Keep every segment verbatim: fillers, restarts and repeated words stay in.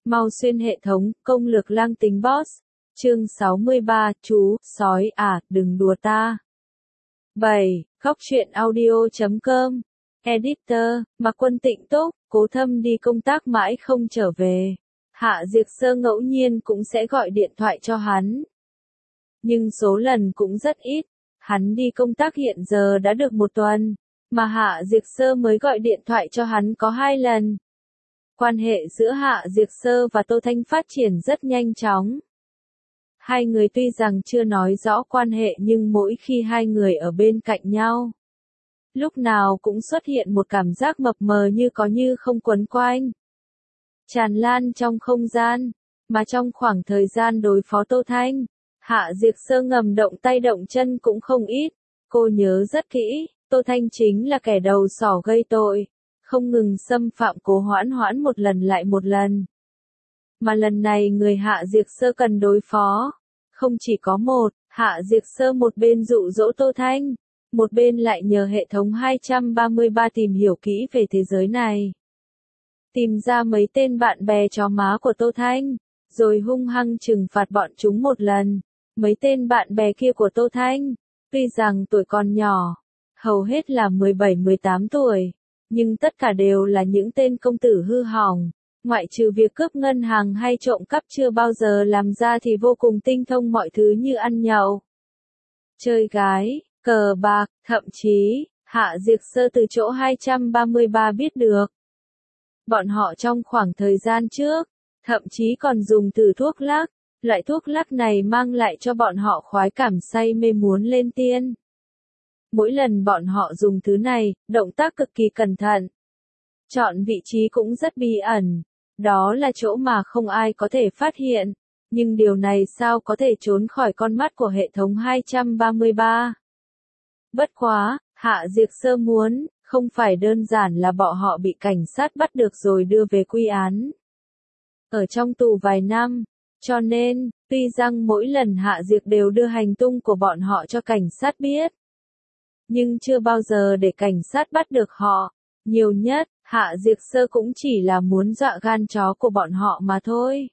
Mau xuyên hệ thống, công lược lang tính boss. Chương sáu mươi ba, chú, sói à, đừng đùa ta. bảy. Khóc chuyện audio chấm com. Editor, Mạc Quân Tịnh Túc, Cố Thâm đi công tác mãi không trở về. Hạ Diệc Sơ ngẫu nhiên cũng sẽ gọi điện thoại cho hắn. Nhưng số lần cũng rất ít. Hắn đi công tác hiện giờ đã được một tuần, mà Hạ Diệc Sơ mới gọi điện thoại cho hắn có hai lần. Quan hệ giữa Hạ Diệc Sơ và Tô Thanh phát triển rất nhanh chóng. Hai người tuy rằng chưa nói rõ quan hệ nhưng mỗi khi hai người ở bên cạnh nhau, lúc nào cũng xuất hiện một cảm giác mập mờ như có như không quấn quanh, tràn lan trong không gian, mà trong khoảng thời gian đối phó Tô Thanh, Hạ Diệc Sơ ngầm động tay động chân cũng không ít. Cô nhớ rất kỹ, Tô Thanh chính là kẻ đầu sỏ gây tội, không ngừng xâm phạm Cố Hoãn Hoãn một lần lại một lần. Mà lần này người Hạ Diệc Sơ cần đối phó, không chỉ có một, Hạ Diệc Sơ một bên dụ dỗ Tô Thanh, một bên lại nhờ hệ thống hai ba ba tìm hiểu kỹ về thế giới này. Tìm ra mấy tên bạn bè chó má của Tô Thanh, rồi hung hăng trừng phạt bọn chúng một lần. Mấy tên bạn bè kia của Tô Thanh, tuy rằng tuổi còn nhỏ, hầu hết là mười bảy mười tám tuổi, nhưng tất cả đều là những tên công tử hư hỏng, ngoại trừ việc cướp ngân hàng hay trộm cắp chưa bao giờ làm ra thì vô cùng tinh thông mọi thứ như ăn nhậu, chơi gái, cờ bạc, thậm chí, Hạ Diệc Sơ từ chỗ hai ba ba biết được. Bọn họ trong khoảng thời gian trước, thậm chí còn dùng từ thuốc lắc. Loại thuốc lắc này mang lại cho bọn họ khoái cảm say mê muốn lên tiên. Mỗi lần bọn họ dùng thứ này, động tác cực kỳ cẩn thận. Chọn vị trí cũng rất bí ẩn. Đó là chỗ mà không ai có thể phát hiện. Nhưng điều này sao có thể trốn khỏi con mắt của hệ thống hai ba ba. Bất quá, Hạ Diệc Sơ muốn, không phải đơn giản là bọn họ bị cảnh sát bắt được rồi đưa về quy án. Ở trong tù vài năm. Cho nên, tuy rằng mỗi lần Hạ Diệc đều đưa hành tung của bọn họ cho cảnh sát biết, nhưng chưa bao giờ để cảnh sát bắt được họ. Nhiều nhất, Hạ Diệc Sơ cũng chỉ là muốn dọa gan chó của bọn họ mà thôi.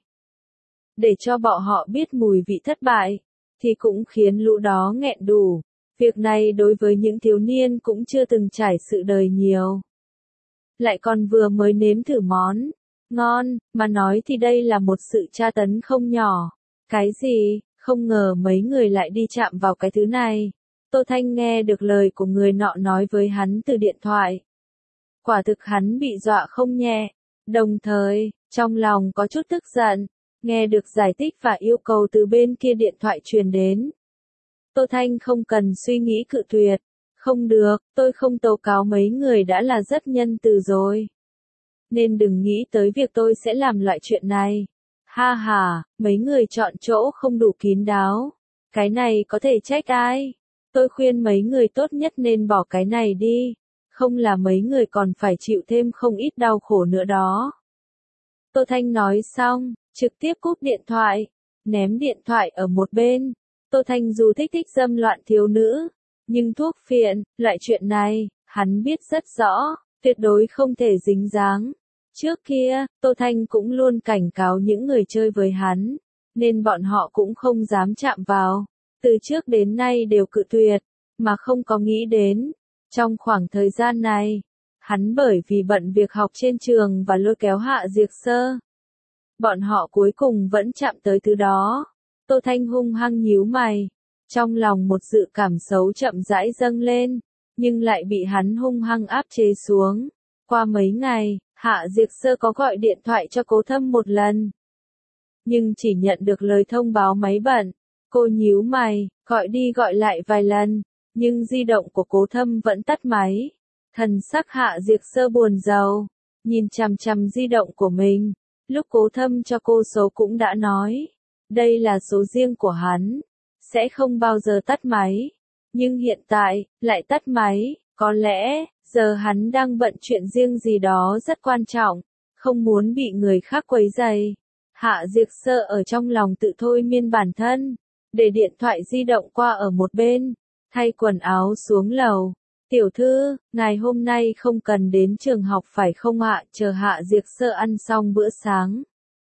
Để cho bọn họ biết mùi vị thất bại, thì cũng khiến lũ đó nghẹn đủ. Việc này đối với những thiếu niên cũng chưa từng trải sự đời nhiều. Lại còn vừa mới nếm thử món ngon, mà nói thì đây là một sự tra tấn không nhỏ. Cái gì, không ngờ mấy người lại đi chạm vào cái thứ này. Tô Thanh nghe được lời của người nọ nói với hắn từ điện thoại. Quả thực hắn bị dọa không nhẹ, đồng thời, trong lòng có chút tức giận, nghe được giải thích và yêu cầu từ bên kia điện thoại truyền đến. Tô Thanh không cần suy nghĩ cự tuyệt. Không được, tôi không tố cáo mấy người đã là rất nhân từ rồi. Nên đừng nghĩ tới việc tôi sẽ làm loại chuyện này. Ha ha, mấy người chọn chỗ không đủ kín đáo. Cái này có thể trách ai? Tôi khuyên mấy người tốt nhất nên bỏ cái này đi. Không là mấy người còn phải chịu thêm không ít đau khổ nữa đó. Tô Thanh nói xong, trực tiếp cúp điện thoại, ném điện thoại ở một bên. Tô Thanh dù thích thích dâm loạn thiếu nữ, nhưng thuốc phiện, loại chuyện này, hắn biết rất rõ, tuyệt đối không thể dính dáng. Trước kia, Tô Thanh cũng luôn cảnh cáo những người chơi với hắn, nên bọn họ cũng không dám chạm vào. Từ trước đến nay đều cự tuyệt, mà không có nghĩ đến. Trong khoảng thời gian này, hắn bởi vì bận việc học trên trường và lôi kéo Hạ Diệc Sơ. Bọn họ cuối cùng vẫn chạm tới thứ đó. Tô Thanh hung hăng nhíu mày. Trong lòng một dự cảm xấu chậm rãi dâng lên, nhưng lại bị hắn hung hăng áp chế xuống. Qua mấy ngày, Hạ Diệc Sơ có gọi điện thoại cho Cố Thâm một lần. Nhưng chỉ nhận được lời thông báo máy bận. Cô nhíu mày, gọi đi gọi lại vài lần, nhưng di động của Cố Thâm vẫn tắt máy. Thần sắc Hạ Diệc Sơ buồn rầu, nhìn chằm chằm di động của mình. Lúc Cố Thâm cho cô số cũng đã nói, đây là số riêng của hắn, sẽ không bao giờ tắt máy. Nhưng hiện tại, lại tắt máy, có lẽ, giờ hắn đang bận chuyện riêng gì đó rất quan trọng, không muốn bị người khác quấy rầy. Hạ Diệc Sơ ở trong lòng tự thôi miên bản thân, để điện thoại di động qua ở một bên, thay quần áo xuống lầu. Tiểu thư, ngày hôm nay không cần đến trường học phải không ạ? Chờ Hạ Diệc Sơ ăn xong bữa sáng,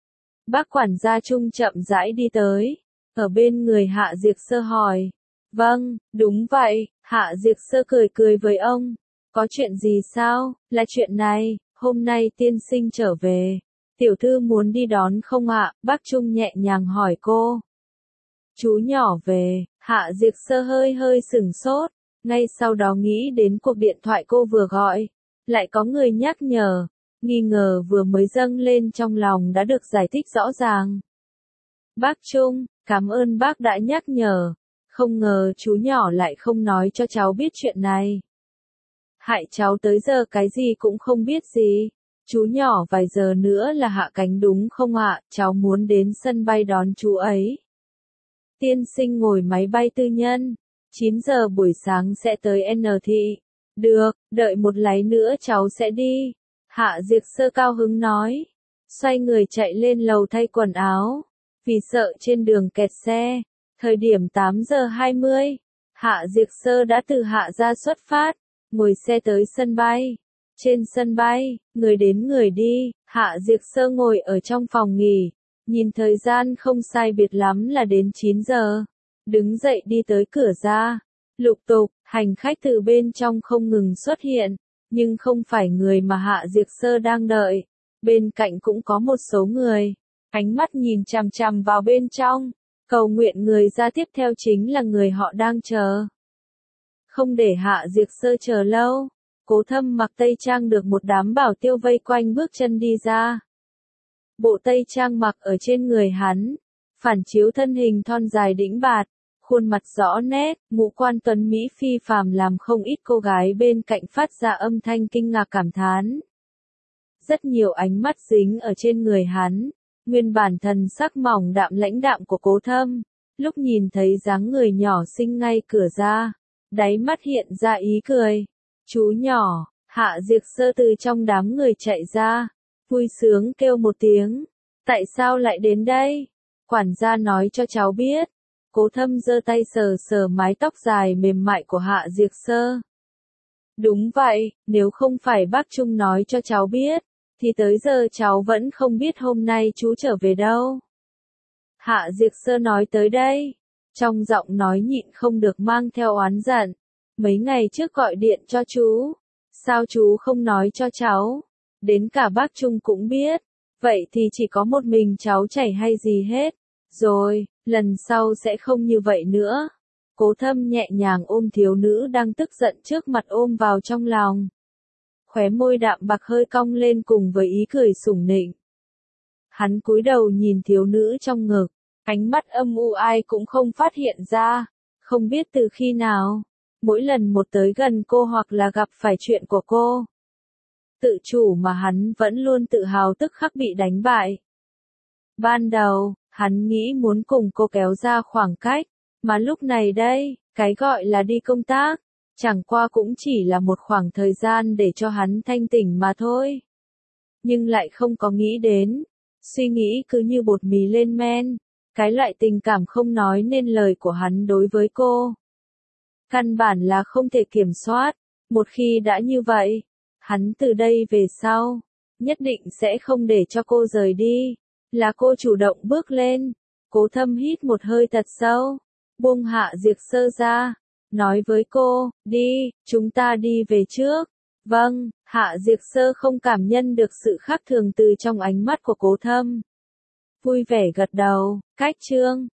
Bác quản gia Trung chậm rãi đi tới, ở bên người Hạ Diệt Sơ hỏi. Vâng, đúng vậy, Hạ Diệt Sơ cười cười với ông. Có chuyện gì sao? Là chuyện này, hôm nay tiên sinh trở về. Tiểu thư muốn đi đón không ạ? Bác Trung nhẹ nhàng hỏi cô. Chú nhỏ về, Hạ Diệt Sơ hơi hơi sửng sốt, ngay sau đó nghĩ đến cuộc điện thoại cô vừa gọi. Lại có người nhắc nhở, nghi ngờ vừa mới dâng lên trong lòng đã được giải thích rõ ràng. Bác Trung, cảm ơn bác đã nhắc nhở, không ngờ chú nhỏ lại không nói cho cháu biết chuyện này. Hại cháu tới giờ cái gì cũng không biết gì. Chú nhỏ vài giờ nữa là hạ cánh đúng không ạ? Cháu muốn đến sân bay đón chú ấy. Tiên sinh ngồi máy bay tư nhân, chín giờ buổi sáng sẽ tới N thị. Được, đợi một lát nữa cháu sẽ đi. Hạ Diệt Sơ cao hứng nói. Xoay người chạy lên lầu thay quần áo. Vì sợ trên đường kẹt xe. Thời điểm tám giờ hai mươi. Hạ Diệt Sơ đã từ Hạ ra xuất phát. Ngồi xe tới sân bay. Trên sân bay, người đến người đi. Hạ Diệt Sơ ngồi ở trong phòng nghỉ. Nhìn thời gian không sai biệt lắm là đến chín giờ. Đứng dậy đi tới cửa ra. Lục tục, hành khách từ bên trong không ngừng xuất hiện. Nhưng không phải người mà Hạ Diệt Sơ đang đợi. Bên cạnh cũng có một số người. Ánh mắt nhìn chằm chằm vào bên trong. Cầu nguyện người ra tiếp theo chính là người họ đang chờ. Không để Hạ Diệt Sơ chờ lâu. Cố Thâm mặc tây trang được một đám bảo tiêu vây quanh bước chân đi ra. Bộ tây trang mặc ở trên người hắn. Phản chiếu thân hình thon dài đĩnh bạt. Khuôn mặt rõ nét, ngũ quan tuấn Mỹ phi phàm làm không ít cô gái bên cạnh phát ra âm thanh kinh ngạc cảm thán. Rất nhiều ánh mắt dính ở trên người hắn, nguyên bản thần sắc mỏng đạm lãnh đạm của Cố Thâm, lúc nhìn thấy dáng người nhỏ xinh ngay cửa ra, đáy mắt hiện ra ý cười. Chú nhỏ, Hạ Diệt Sơ từ trong đám người chạy ra, vui sướng kêu một tiếng. Tại sao lại đến đây? Quản gia nói cho cháu biết. Cố Thâm giơ tay sờ sờ mái tóc dài mềm mại của Hạ Diệt Sơ. Đúng vậy, nếu không phải bác Trung nói cho cháu biết, thì tới giờ cháu vẫn không biết hôm nay chú trở về đâu. Hạ Diệt Sơ nói tới đây, trong giọng nói nhịn không được mang theo oán giận. Mấy ngày trước gọi điện cho chú, sao chú không nói cho cháu? Đến cả bác Trung cũng biết, vậy thì chỉ có một mình cháu chảy hay gì hết. Rồi, lần sau sẽ không như vậy nữa. Cố Thâm nhẹ nhàng ôm thiếu nữ đang tức giận trước mặt ôm vào trong lòng. Khóe môi đạm bạc hơi cong lên cùng với ý cười sủng nịnh. Hắn cúi đầu nhìn thiếu nữ trong ngực, ánh mắt âm u ai cũng không phát hiện ra. Không biết từ khi nào, mỗi lần một tới gần cô hoặc là gặp phải chuyện của cô, tự chủ mà hắn vẫn luôn tự hào tức khắc bị đánh bại. Ban đầu, hắn nghĩ muốn cùng cô kéo ra khoảng cách, mà lúc này đây, cái gọi là đi công tác, chẳng qua cũng chỉ là một khoảng thời gian để cho hắn thanh tỉnh mà thôi. Nhưng lại không có nghĩ đến, suy nghĩ cứ như bột mì lên men, cái loại tình cảm không nói nên lời của hắn đối với cô. Căn bản là không thể kiểm soát, một khi đã như vậy, hắn từ đây về sau, nhất định sẽ không để cho cô rời đi. Là cô chủ động bước lên. Cố Thâm hít một hơi thật sâu, buông Hạ Diệt Sơ ra, nói với cô, đi, chúng ta đi về trước. Vâng, Hạ Diệt Sơ không cảm nhận được sự khác thường từ trong ánh mắt của Cố Thâm. Vui vẻ gật đầu, cách chương